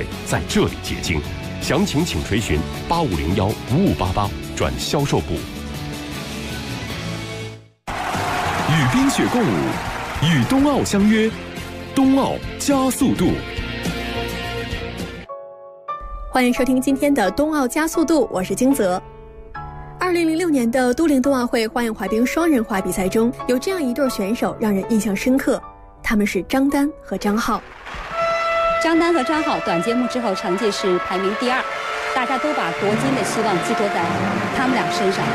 会在这里结晶。详情请垂询8501-5588转销售部。与冰雪共舞，与冬奥相约，冬奥加速度。 欢迎收听今天的冬奥加速度，我是金泽。2006年的都灵冬奥会花样滑冰双人滑比赛中，有这样一对选手让人印象深刻，他们是张丹和张浩。 张丹和张浩短节目之后成绩是排名第2，大家都把夺金的希望寄托在他们俩身上。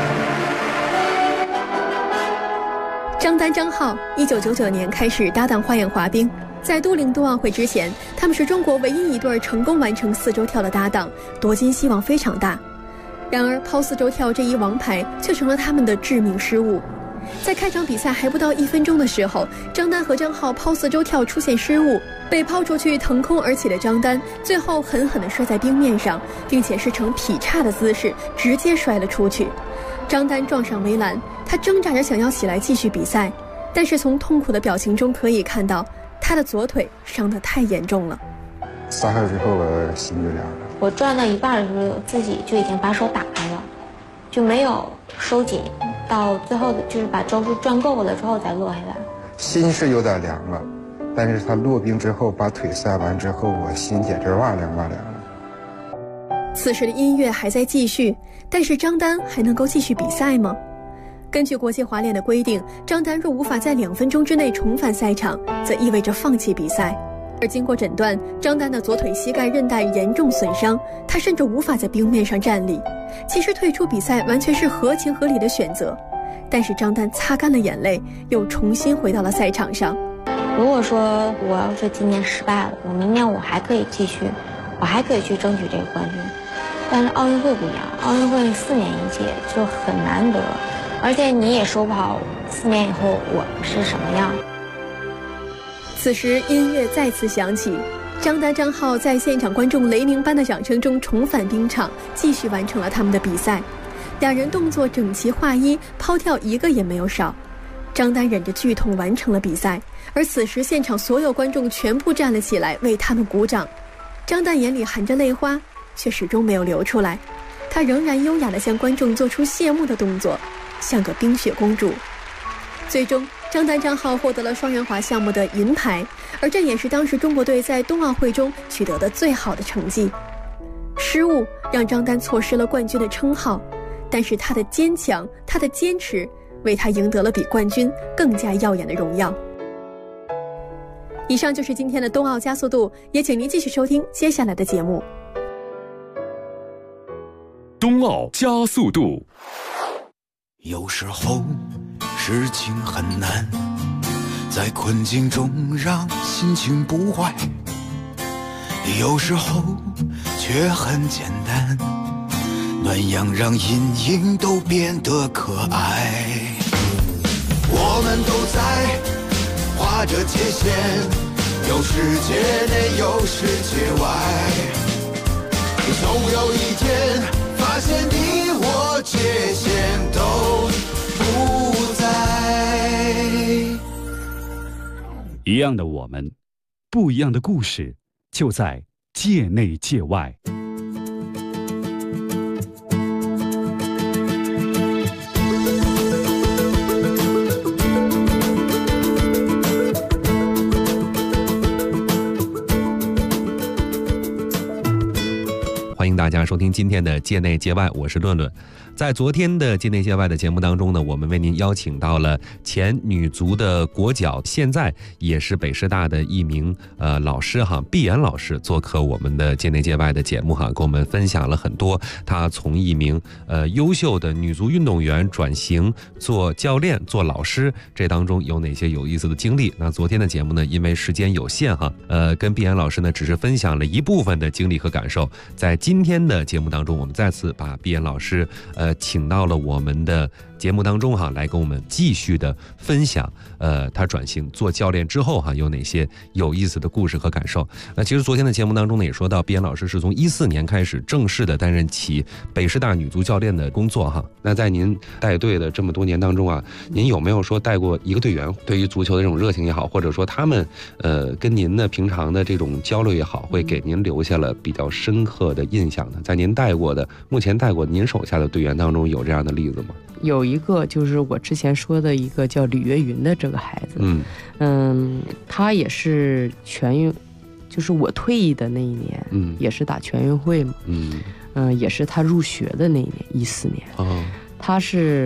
张丹、张浩1999年开始搭档花样滑冰，在都灵冬奥会之前，他们是中国唯一一对成功完成4周跳的搭档，夺金希望非常大。然而抛4周跳这一王牌却成了他们的致命失误。在开场比赛还不到1分钟的时候，张丹和张浩抛4周跳出现失误，被抛出去腾空而起的张丹最后狠狠地摔在冰面上，并且是呈劈叉的姿势直接摔了出去。张丹撞上围栏，他挣扎着想要起来继续比赛，但是从痛苦的表情中可以看到他的左腿伤得太严重了。 撒开之后我心就凉了。 我转到一半的时候自己就已经把手打开了，就没有收紧，到最后就是把周数转够了之后再落下来。 心是有点凉了，但是他落冰之后把腿塞完之后，我心简直哇凉哇凉了。 此时的音乐还在继续，但是张丹还能够继续比赛吗？根据国际滑联的规定，张丹若无法在2分钟之内重返赛场，则意味着放弃比赛。而经过诊断，张丹的左腿膝盖韧带严重损伤，他甚至无法在冰面上站立。其实退出比赛完全是合情合理的选择，但是张丹擦干了眼泪，又重新回到了赛场上。 如果说我要是今年失败了，我明年我还可以继续，我还可以去争取这个冠军。但是奥运会不一样，奥运会4年一届就很难得，而且你也说不好4年以后我是什么样。 此时音乐再次响起，张丹、张浩在现场观众雷鸣般的掌声中重返冰场，继续完成了他们的比赛。两人动作整齐划一，抛跳一个也没有少。张丹忍着剧痛完成了比赛，而此时现场所有观众全部站了起来为他们鼓掌。张丹眼里含着泪花，却始终没有流出来，她仍然优雅地向观众做出谢幕的动作，像个冰雪公主。最终张丹、张浩获得了双人滑项目的银牌，而这也是当时中国队在冬奥会中取得的最好的成绩。失误让张丹错失了冠军的称号，但是他的坚强，他的坚持，为他赢得了比冠军更加耀眼的荣耀。以上就是今天的冬奥加速度，也请您继续收听接下来的节目。 冬奥加速度。 有时候事情很难，在困境中让心情不坏，有时候却很简单，暖阳让阴影都变得可爱。我们都在划着界限，有世界内有世界外，总有一天发现你我界限都不在。 一样的我们，不一样的故事，就在界内界外。 欢迎大家收听今天的界内界外，我是论论。在昨天的界内界外的节目当中呢，我们为您邀请到了前女足的国脚，现在也是北师大的一名老师哈，毕岩老师做客我们的界内界外的节目哈，跟我们分享了很多他从一名优秀的女足运动员转型做教练、做老师，这当中有哪些有意思的经历。那昨天的节目呢，因为时间有限哈，跟毕岩老师呢只是分享了一部分的经历和感受，在今天的节目当中，我们再次把毕岩老师请到了我们的节目当中哈，来跟我们继续的分享他转型做教练之后哈有哪些有意思的故事和感受。那其实昨天的节目当中呢也说到，毕岩老师是从14年开始正式的担任起北师大女足教练的工作哈。那在您带队的这么多年当中啊，您有没有说带过一个队员，对于足球的这种热情也好，或者说他们跟您的平常的这种交流也好，会给您留下了比较深刻的印象呢？在您带过的目前带过您手下的队员当中有这样的例子吗？ 有一个就是我之前说的一个叫李月云的这个孩子，他也是全运，就是我退役的那一年，也是打全运会嘛，也是他入学的那一年，14年，他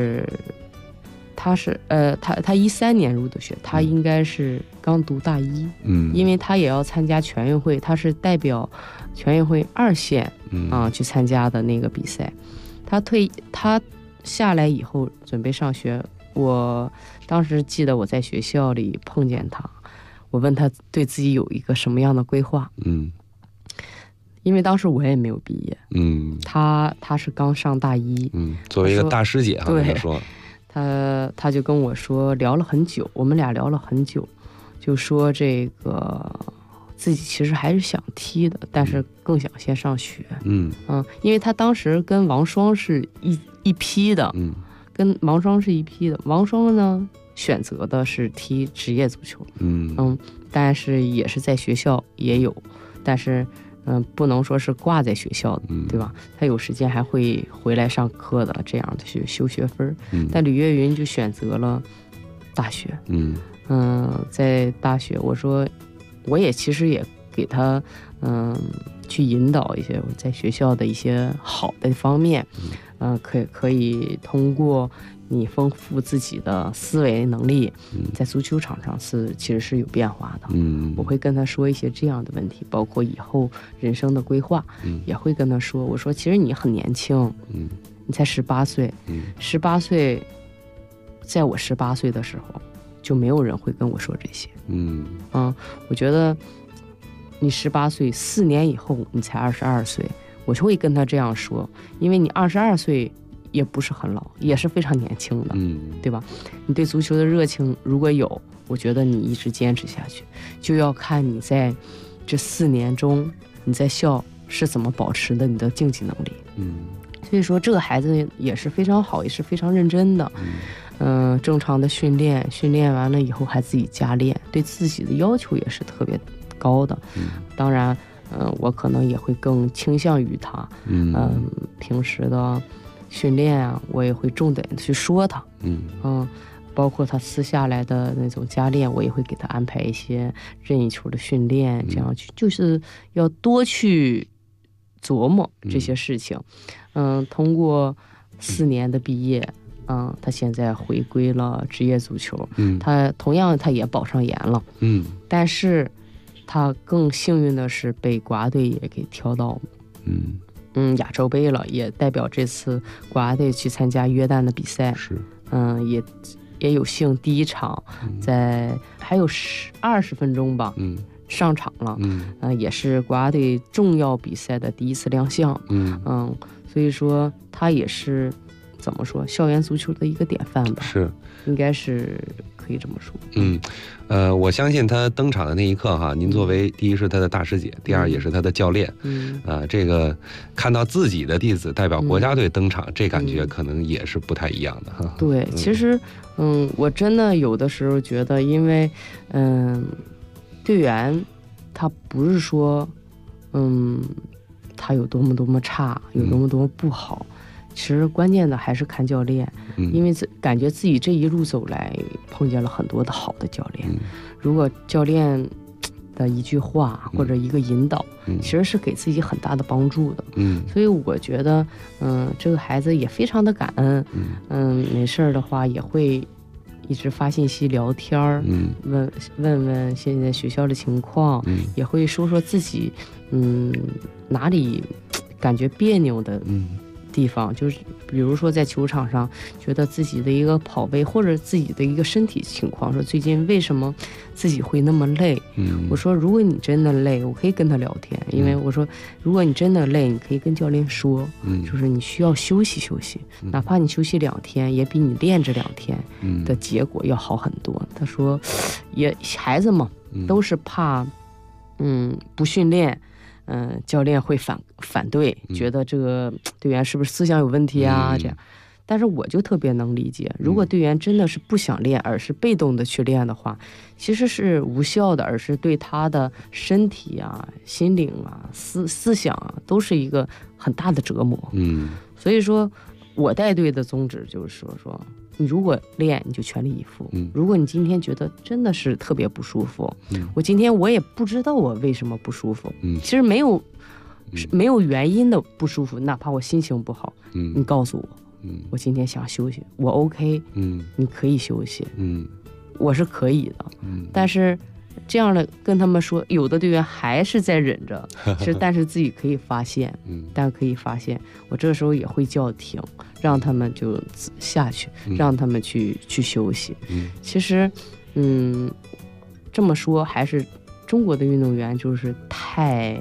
13年入的学，他应该是刚读大一，因为他也要参加全运会，他是代表全运会2线去参加的那个比赛，他下来以后准备上学，我当时记得我在学校里碰见他，我问他对自己有一个什么样的规划，因为当时我也没有毕业，他是刚上大一， 作为一个大师姐哈， 对， 说他就跟我说聊了很久，我们俩聊了很久，就说这个自己其实还是想踢的，但是更想先上学，因为他当时跟王霜是一批的，跟王霜是一批的。王霜呢选择的是踢职业足球，但是也是在学校也有，但是不能说是挂在学校的，对吧？他有时间还会回来上课的，这样的去修学分。但李月云就选择了大学，在大学，我说我也其实也给他去引导一些我在学校的一些好的方面，可以通过你丰富自己的思维能力，在足球场上其实是有变化的。我会跟他说一些这样的问题，包括以后人生的规划，也会跟他说，我说其实你很年轻，你才18岁，18岁，在我18岁的时候就没有人会跟我说这些，我觉得你18岁4年以后你才22岁，我就会跟他这样说，因为你22岁也不是很老，也是非常年轻的，对吧？你对足球的热情如果有，我觉得你一直坚持下去，就要看你在这4年中你在校是怎么保持的你的竞技能力。所以说这个孩子也是非常好，也是非常认真的，正常的训练完了以后还自己加练，对自己的要求也是特别高的。当然我可能也会更倾向于他，平时的训练啊，我也会重点去说他，包括他私下来的那种加练，我也会给他安排一些任意球的训练，这样去就是要多去琢磨这些事情。通过4年的毕业，他现在回归了职业足球，他同样他也保上研了，但是他更幸运的是被国家队也给挑到亚洲杯了，也代表这次国家队去参加约旦的比赛，也有幸第一场在还有20分钟吧，上场了，也是国家队重要比赛的第一次亮相，所以说他也是怎么说校园足球的一个典范吧，应该是可以这么说。 我相信他登场的那一刻哈，您作为第一是他的大师姐，第二也是他的教练，这个看到自己的弟子代表国家队登场，这感觉可能也是不太一样的哈。 对，其实我真的有的时候觉得，因为队员他不是说他有多么差，有多么不好，其实关键的还是看教练，因为感觉自己这一路走来碰见了很多的好的教练，如果教练的一句话或者一个引导，其实是给自己很大的帮助的。所以我觉得这个孩子也非常的感恩，没事的话也会一直发信息聊天，问现在学校的情况，也会说自己哪里感觉别扭的地方，就是比如说在球场上觉得自己的一个跑位或者自己的一个身体情况，说最近为什么自己会那么累，我说如果你真的累，我可以跟他聊天，因为我说如果你真的累，你可以跟教练说，就是你需要休息休息，哪怕你休息2天也比你练这2天的结果要好很多。他说也孩子嘛都是怕不训练教练会反对，觉得这个队员是不是思想有问题啊这样。但是我就特别能理解，如果队员真的是不想练，而是被动的去练的话，其实是无效的，而是对他的身体啊、心灵啊、思想啊，都是一个很大的折磨。所以说我带队的宗旨就是说你如果练你就全力以赴，如果你今天觉得真的是特别不舒服，我今天我也不知道我为什么不舒服，其实没有原因的不舒服，哪怕我心情不好，你告诉我，我今天想休息，我 OK，你可以休息，我是可以的，但是这样的跟他们说，有的队员还是在忍着，但是自己可以发现，我这个时候也会叫停，让他们就下去，让他们去休息。其实，这么说还是中国的运动员就是太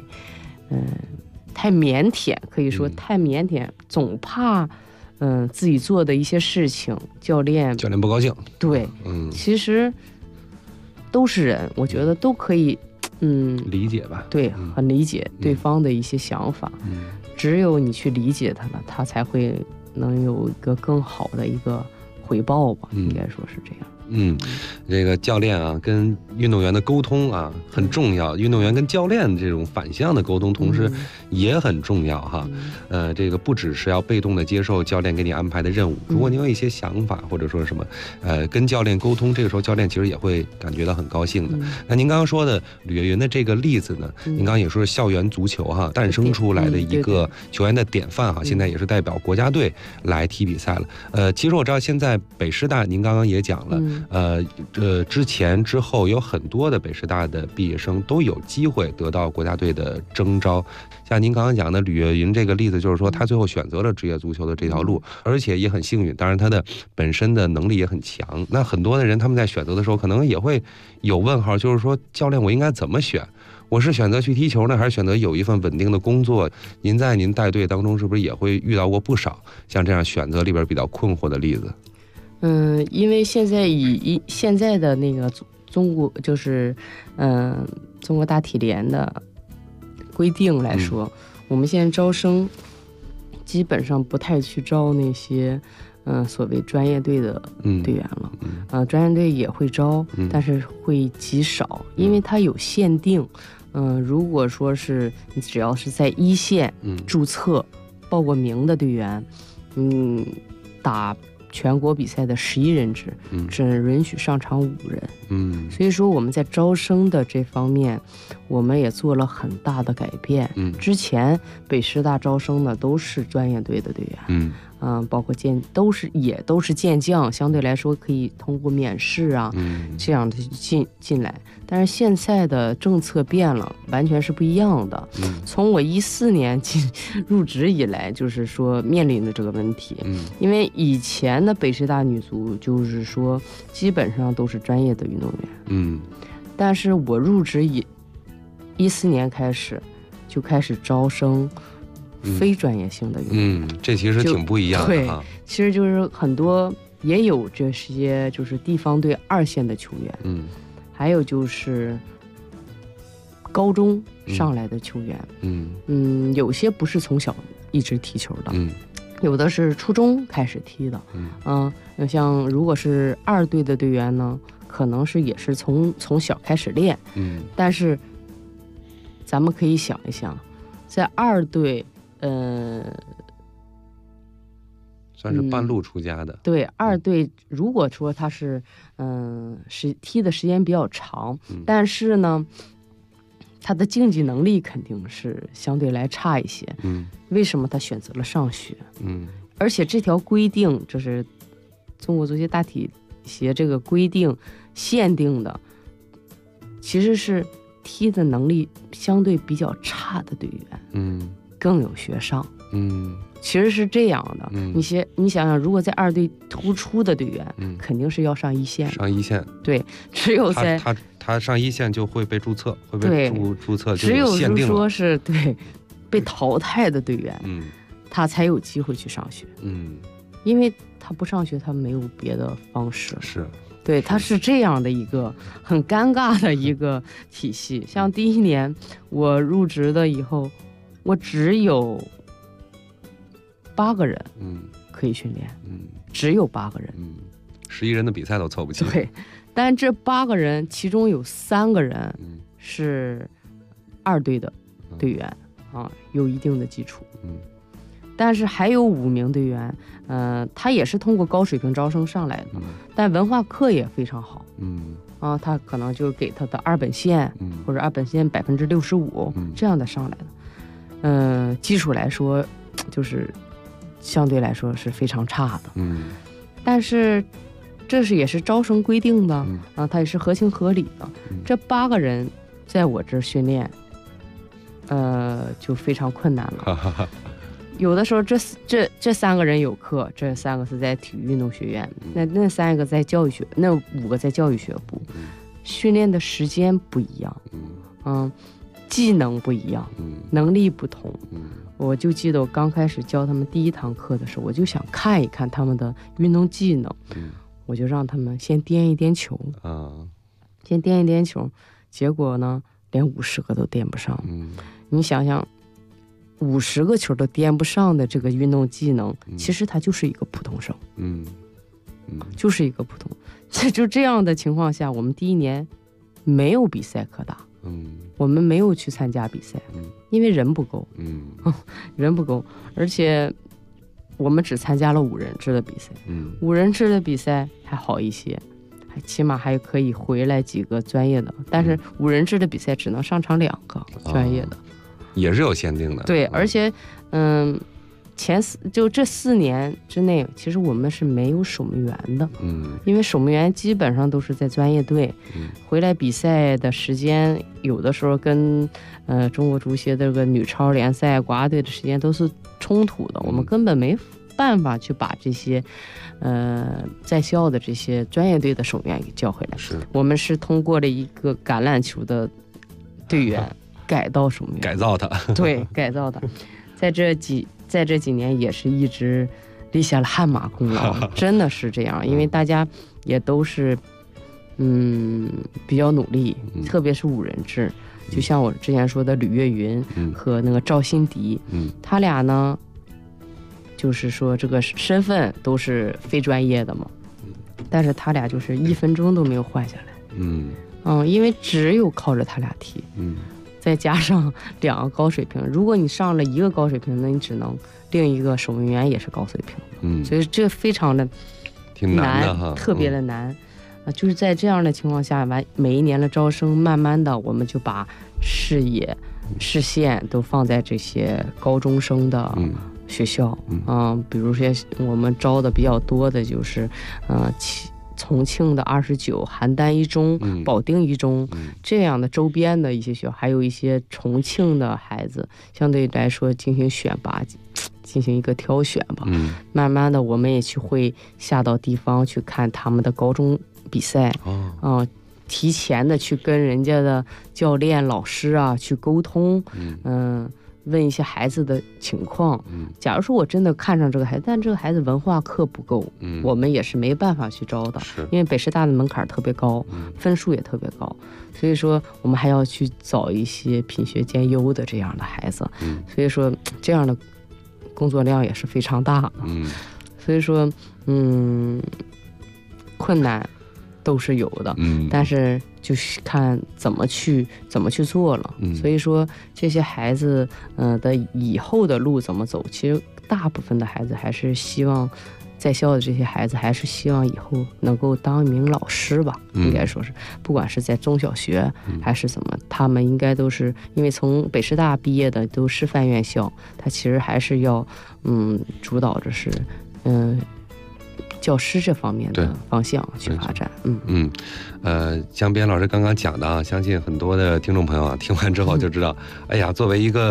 腼腆，可以说太腼腆，总怕自己做的一些事情，教练不高兴。对， 其实都是人，我觉得都可以， 理解吧。 对，很理解对方的一些想法。只有你去理解他了，他才会能有一个更好的一个回报吧，应该说是这样。 这个教练啊跟运动员的沟通啊很重要，运动员跟教练这种反向的沟通同时也很重要哈。这个不只是要被动的接受教练给你安排的任务，如果你有一些想法或者说什么跟教练沟通，这个时候教练其实也会感觉到很高兴的。那您刚刚说的吕岳云的这个例子呢，您刚刚也说是校园足球哈诞生出来的一个球员的典范哈，现在也是代表国家队来踢比赛了。其实我知道现在北师大您刚刚也讲了，之前之后有很多的北师大的毕业生都有机会得到国家队的征召，像您刚刚讲的吕岳云这个例子，就是说他最后选择了职业足球的这条路，而且也很幸运，当然他的本身的能力也很强。那很多的人他们在选择的时候可能也会有问号，就是说教练我应该怎么选，我是选择去踢球呢，还是选择有一份稳定的工作？您在您带队当中是不是也会遇到过不少像这样选择里边比较困惑的例子？ 因为现在以现在的那个中国就是中国大体联的规定来说，我们现在招生基本上不太去招那些所谓专业队的队员了，专业队也会招，但是会极少，因为它有限定。如果说是你只要是在一线注册报过名的队员，打全国比赛的11人制，只允许上场5人。所以说我们在招生的这方面，我们也做了很大的改变。之前北师大招生的都是专业队的队员，包括都是健将，相对来说可以通过面试啊，这样的进来。但是现在的政策变了，完全是不一样的。从我14年入职以来，就是说面临的这个问题。因为以前的北师大女足就是说基本上都是专业的运动员，但是我入职14年开始就开始招生非专业性的运动员， 这其实挺不一样的。 对，其实就是很多也有这些就是地方队2线的球员，还有就是高中上来的球员，有些不是从小一直踢球的，有的是初中开始踢的，像如果是2队的队员呢，可能是也是从小开始练，但是咱们可以想一想，在2队。 算是半路出家的。 对，2队如果说他是踢的时间比较长，但是呢他的竞技能力肯定是相对来差一些。为什么他选择了上学？而且这条规定，就是中国足协大体协这个规定限定的，其实是踢的能力相对比较差的队员。 更有学上。其实是这样的。你想想，如果在2队突出的队员，肯定是要上一线。 上一线。对， 只有在他上一线就会被注册，会被注册， 只有是说是对被淘汰的队员，他才有机会去上学。因为他不上学，他没有别的方式。 是。 对，他是这样的一个很尴尬的一个体系。像第1年我入职的以后，我只有8个人，可以训练，只有8个人 ，11人的比赛都凑不齐。 对，但这8个人其中有3个人是2队的队员有一定的基础。但是还有5名队员，他也是通过高水平招生上来的，但文化课也非常好。他可能就给他的2本线，或者2本线65%这样的上来的。基础来说，就是相对来说是非常差的。但是这也是招生规定的，它也是合情合理的。这8个人在我这儿训练，就非常困难了。有的时候这3个人有课，这3个是在体育运动学院，那3个在教育学，那5个在教育学部，训练的时间不一样，技能不一样，能力不同。我就记得我刚开始教他们第1堂课的时候，我就想看一看他们的运动技能，我就让他们先颠一颠球，先颠一颠球，结果呢，连50个都颠不上。你想想。50个球都颠不上的这个运动技能，其实他就是一个普通生，就是一个普通。就这样的情况下，我们第1年没有比赛可打，我们没有去参加比赛，因为人不够，人不够，而且我们只参加了5人制的比赛，5人制的比赛还好一些，起码还可以回来几个专业的，但是5人制的比赛只能上场2个专业的。 也是有限定的。 对，而且就这4年之内，其实我们是没有守门员的，因为守门员基本上都是在专业队，回来比赛的时间有的时候跟中国足协的这个女超联赛国家队的时间都是冲突的，我们根本没办法去把这些在校的这些专业队的守门员给叫回来。我们是通过了一个橄榄球的队员改造守门员， 改造他， 对，改造他，在这几年也是一直立下了汗马功劳，真的是这样，因为大家也都是比较努力，特别是5人制，就像我之前说的吕月云和那个赵新迪，他俩呢，就是说这个身份都是非专业的嘛，但是他俩就是1分钟都没有换下来，因为只有靠着他俩踢，再加上2个高水平，如果你上了1个高水平，那你只能另一个守门员也是高水平，所以这非常的挺难的哈， 特别的难。就是在这样的情况下，每一年的招生，慢慢的我们就把视线都放在这些高中生的学校，比如说我们招的比较多的就是重庆的29、邯郸一中、保定一中这样的周边的一些学校，还有一些重庆的孩子，相对来说进行选拔，进行一个挑选吧。慢慢的，我们也会下到地方去看他们的高中比赛，提前的去跟人家的教练、老师啊去沟通，问一些孩子的情况，假如说我真的看上这个孩子，但这个孩子文化课不够，我们也是没办法去招的，因为北师大的门槛特别高，分数也特别高，所以说我们还要去找一些品学兼优的这样的孩子，所以说这样的工作量也是非常大的，所以说困难都是有的，但是就是看怎么去做了，所以说这些孩子的以后的路怎么走，其实大部分的孩子还是希望，在校的这些孩子还是希望以后能够当一名老师吧，应该说是，不管是在中小学还是怎么，他们应该都是因为从北师大毕业的都师范院校，他其实还是要主导着是教师这方面的方向去发展。 江边老师刚刚讲的啊，相信很多的听众朋友啊听完之后就知道，哎呀，作为一个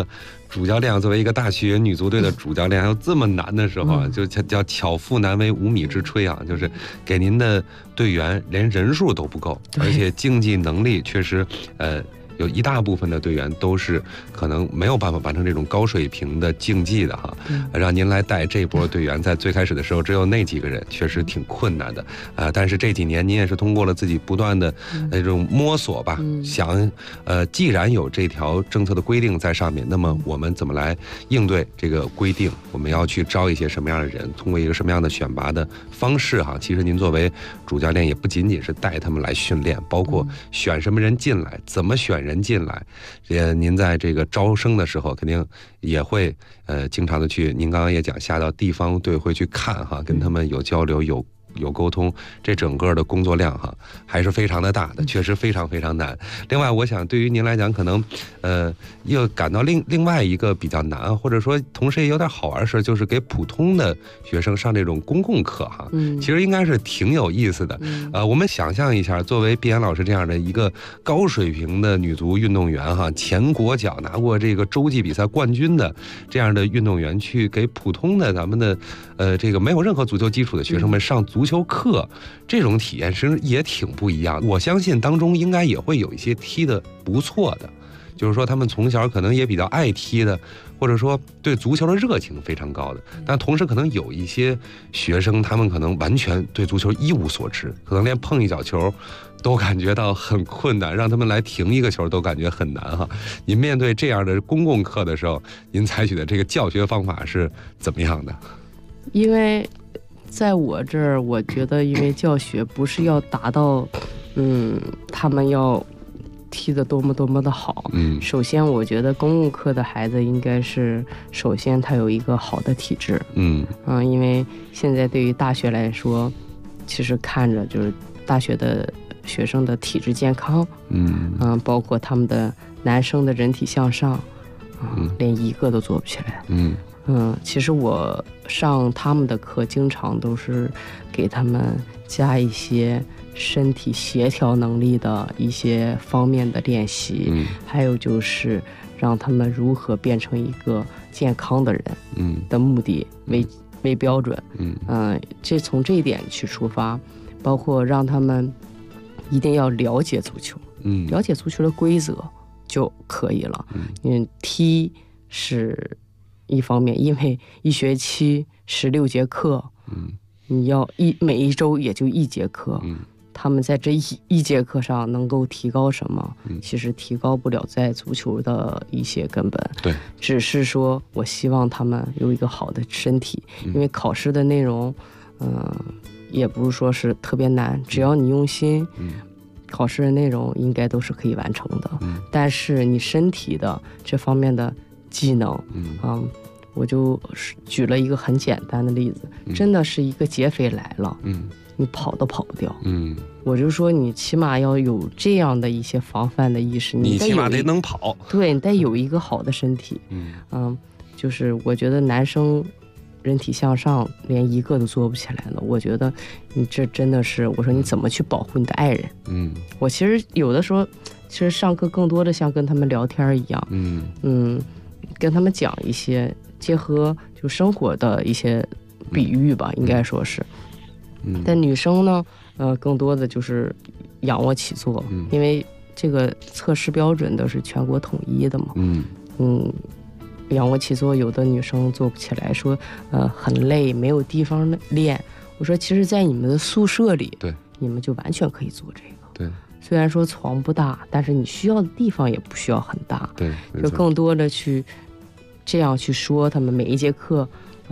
主教练作为一个大学女足队的主教练，还有这么难的时候啊，就叫巧妇难为无米之炊啊，就是给您的队员连人数都不够，而且竞技能力确实有一大部分的队员都是可能没有办法完成这种高水平的竞技的哈，让您来带这波队员，在最开始的时候只有那几个人，确实挺困难的但是这几年您也是通过了自己不断的这种摸索吧，想既然有这条政策的规定在上面，那么我们怎么来应对这个规定？我们要去招一些什么样的人？通过一个什么样的选拔的方式哈？其实您作为主教练也不仅仅是带他们来训练，包括选什么人进来，怎么选人进来，您在这个招生的时候肯定也会经常的去，您刚刚也讲下到地方队会去看哈，跟他们有交流有沟通，这整个的工作量哈还是非常的大的，确实非常非常难。另外我想对于您来讲可能又感到另外一个比较难，或者说同时也有点好玩的事，就是给普通的学生上这种公共课哈，其实应该是挺有意思的。我们想象一下，作为毕岩老师这样的一个高水平的女足运动员哈，前国脚拿过这个洲际比赛冠军的这样的运动员，去给普通的咱们的这个没有任何足球基础的学生们上足球课，这种体验其实也挺不一样。我相信当中应该也会有一些踢得不错的，就是说他们从小可能也比较爱踢的，或者说对足球的热情非常高的，但同时可能有一些学生他们可能完全对足球一无所知，可能连碰一脚球都感觉到很困难，让他们来停一个球都感觉很难哈。您面对这样的公共课的时候，您采取的这个教学方法是怎么样的？ 因为在我这儿，我觉得因为教学不是要达到他们要踢得多么多么的好，首先我觉得公共课的孩子应该是首先他有一个好的体质，因为现在对于大学来说，其实看着就是大学的学生的体质健康，包括他们的男生的人体向上，连一个都做不起来，其实我上他们的课经常都是给他们加一些身体协调能力的一些方面的练习，还有就是让他们如何变成一个健康的人的目的为标准，这从这一点去出发，包括让他们一定要了解足球，了解足球的规则就可以了，踢是一方面，因为一学期16节课，你要每一周也就1节课，他们在这一节课上能够提高什么？其实提高不了在足球的一些根本。 对， 只是说我希望他们有一个好的身体，因为考试的内容，也不是说是特别难，只要你用心，考试的内容应该都是可以完成的。但是你身体的这方面的技能，我就举了一个很简单的例子，真的是一个劫匪来了，你跑都跑不掉，我就说你起码要有这样的一些防范的意识， 你起码得能跑， 对，你得有一个好的身体，就是我觉得男生人体向上连一个都做不起来了，我觉得你这真的是，我说你怎么去保护你的爱人？我其实有的时候，其实上课更多的像跟他们聊天一样，跟他们讲一些结合就生活的一些比喻吧，应该说是。但女生呢，更多的就是仰卧起坐，因为这个测试标准都是全国统一的嘛。仰卧起坐有的女生做不起来，说很累，没有地方练。我说其实在你们的宿舍里， 对， 你们就完全可以做这个。 对， 虽然说床不大，但是你需要的地方也不需要很大。 对， 就更多的去这样去说他们每一节课，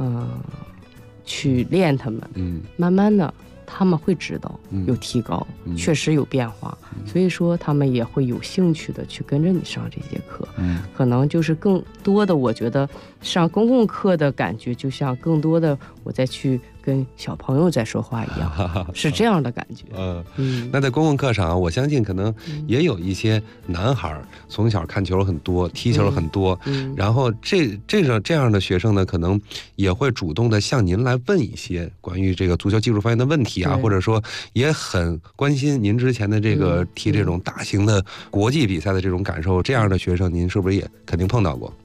去练他们，慢慢的他们会知道有提高，确实有变化，所以说他们也会有兴趣的去跟着你上这节课。可能就是更多的，我觉得上公共课的感觉就像更多的我再去跟小朋友在说话一样，是这样的感觉。 那在公共课上，我相信可能也有一些男孩从小看球很多，踢球很多，然后这样的学生呢，可能也会主动的向您来问一些关于这个足球技术方面的问题啊，或者说也很关心您之前的这个踢这种大型的国际比赛的这种感受。这样的学生，您是不是也肯定碰到过？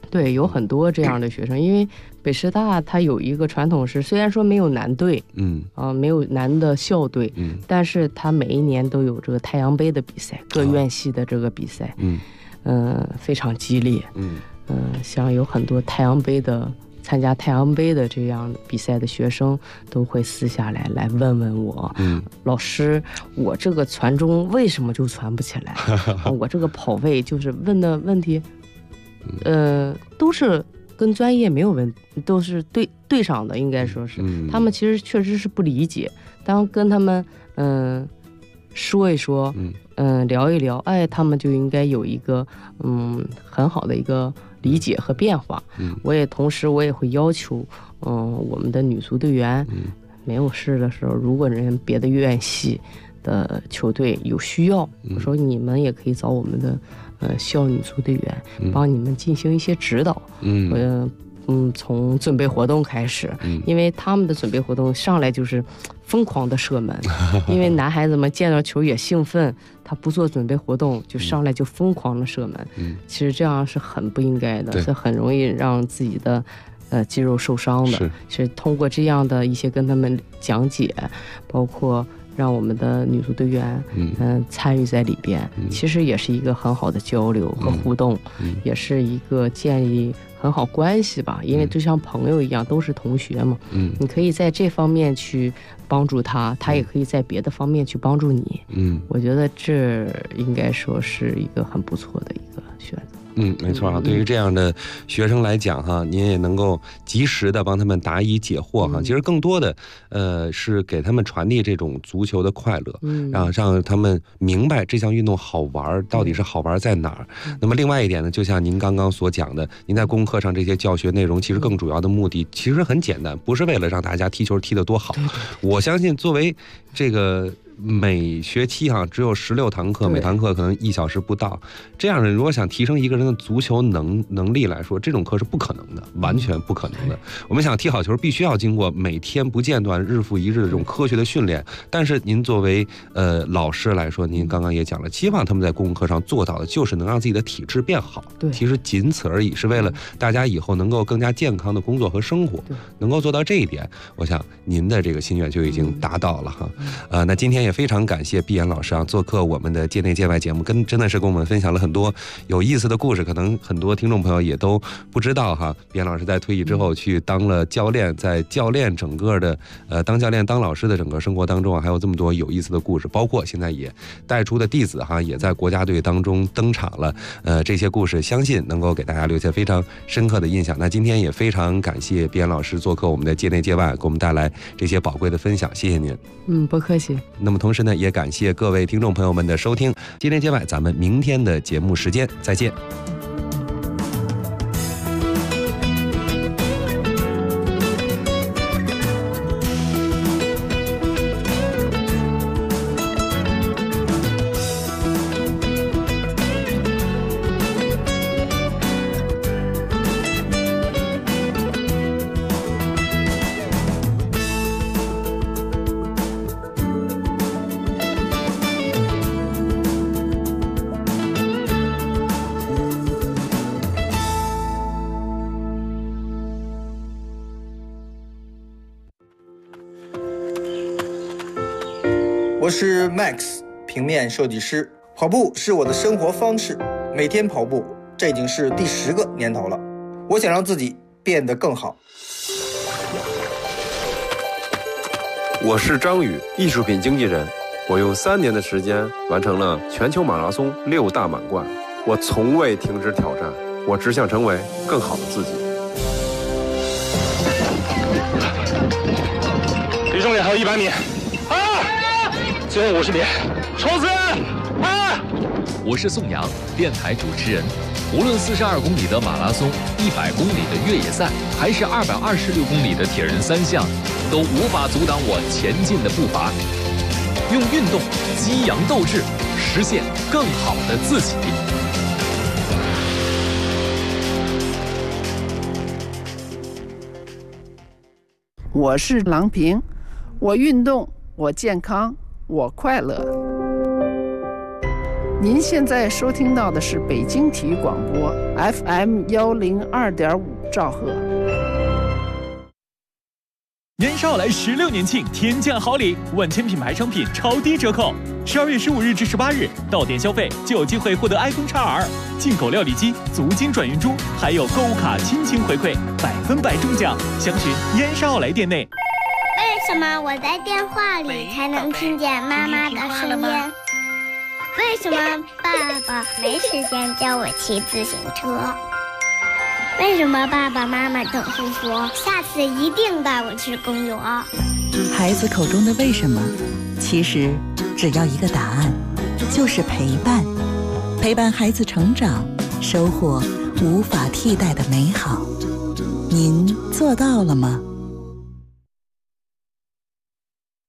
对，有很多这样的学生，因为北师大它有一个传统是，虽然说没有男队，没有男的校队，但是它每一年都有这个太阳杯的比赛，各院系的这个比赛，非常激烈，像有很多太阳杯的。参加太阳杯的这样比赛的学生都会私下来问问我，老师，我这个传中为什么就传不起来？我这个跑位就是问的问题，都是跟专业没有问，都是对上的，应该说是，他们其实确实是不理解。当跟他们说一说，聊一聊，哎，他们就应该有一个很好的一个理解和变化。我也会要求，我们的女足队员，没有事的时候，如果人别的院系的球队有需要，我说你们也可以找我们的校女足队员帮你们进行一些指导。从准备活动开始，因为他们的准备活动上来就是疯狂的射门，因为男孩子们见到球也兴奋，他不做准备活动就上来就疯狂的射门，其实这样是很不应该的，是很容易让自己的肌肉受伤的。是通过这样的一些跟他们讲解，包括让我们的女足队员参与在里边，其实也是一个很好的交流和互动，也是一个建立很好关系吧，因为就像朋友一样，都是同学嘛。你可以在这方面去帮助他，他也可以在别的方面去帮助你。我觉得这应该说是一个很不错的一个选择。 没错啊，对于这样的学生来讲哈，您也能够及时的帮他们答疑解惑哈。其实更多的是给他们传递这种足球的快乐，让他们明白这项运动好玩到底是好玩在哪儿。那么另外一点呢，就像您刚刚所讲的，您在功课上这些教学内容，其实更主要的目的其实很简单，不是为了让大家踢球踢得多好。我相信作为这个每学期只有16堂课，每堂课可能1小时不到，这样的如果想提升一个人的足球能力来说，这种课是不可能的，完全不可能的。我们想踢好球，必须要经过每天不间断、日复一日的这种科学的训练。但是您作为老师来说，您刚刚也讲了，希望他们在功课上做到的就是能让自己的体质变好。其实仅此而已，是为了大家以后能够更加健康的工作和生活，能够做到这一点，我想您的这个心愿就已经达到了哈。那今天也非常感谢毕岩老师做客我们的界内界外节目，真的是跟我们分享了很多有意思的故事，可能很多听众朋友也都不知道哈。毕岩老师在退役之后去当了教练，在教练整个的当教练当老师的整个生活当中还有这么多有意思的故事，包括现在也带出的弟子也在国家队当中登场了。这些故事相信能够给大家留下非常深刻的印象。那今天也非常感谢毕岩老师做客我们的界内界外，给我们带来这些宝贵的分享，谢谢您。 不客气。 那么同时呢，也感谢各位听众朋友们的收听，界内界外，咱们明天的节目时间再见。 我是 Max， 平面设计师。跑步是我的生活方式，每天跑步，这已经是第10个年头了。我想让自己变得更好。 我是张宇，艺术品经纪人。我用3年的时间完成了全球马拉松6大满贯。我从未停止挑战，我只想成为更好的自己。 离终点还有100米。最后50米，冲刺！ 我是宋阳，电台主持人。无论42公里的马拉松、100公里的越野赛，还是226公里的铁人3项，都无法阻挡我前进的步伐。用运动激扬斗志，实现更好的自己。 我是郎平，我运动，我健康，我快乐。 您现在收听到的是北京体育广播 FM 102.5兆赫。 年少来16年庆，天降好礼，万千品牌商品超低折扣。12月15日至18日，到店消费就有机会获得 iPhone XR、进口料理机、足金转运珠，还有购物卡亲情回馈，100%中奖。详询燕莎奥莱店内。 为什么我在电话里才能听见妈妈的声音？为什么爸爸没时间教我骑自行车？为什么爸爸妈妈总是说下次一定带我去公园？ 孩子口中的为什么，其实只要一个答案，就是陪伴。陪伴孩子成长，收获无法替代的美好。您做到了吗？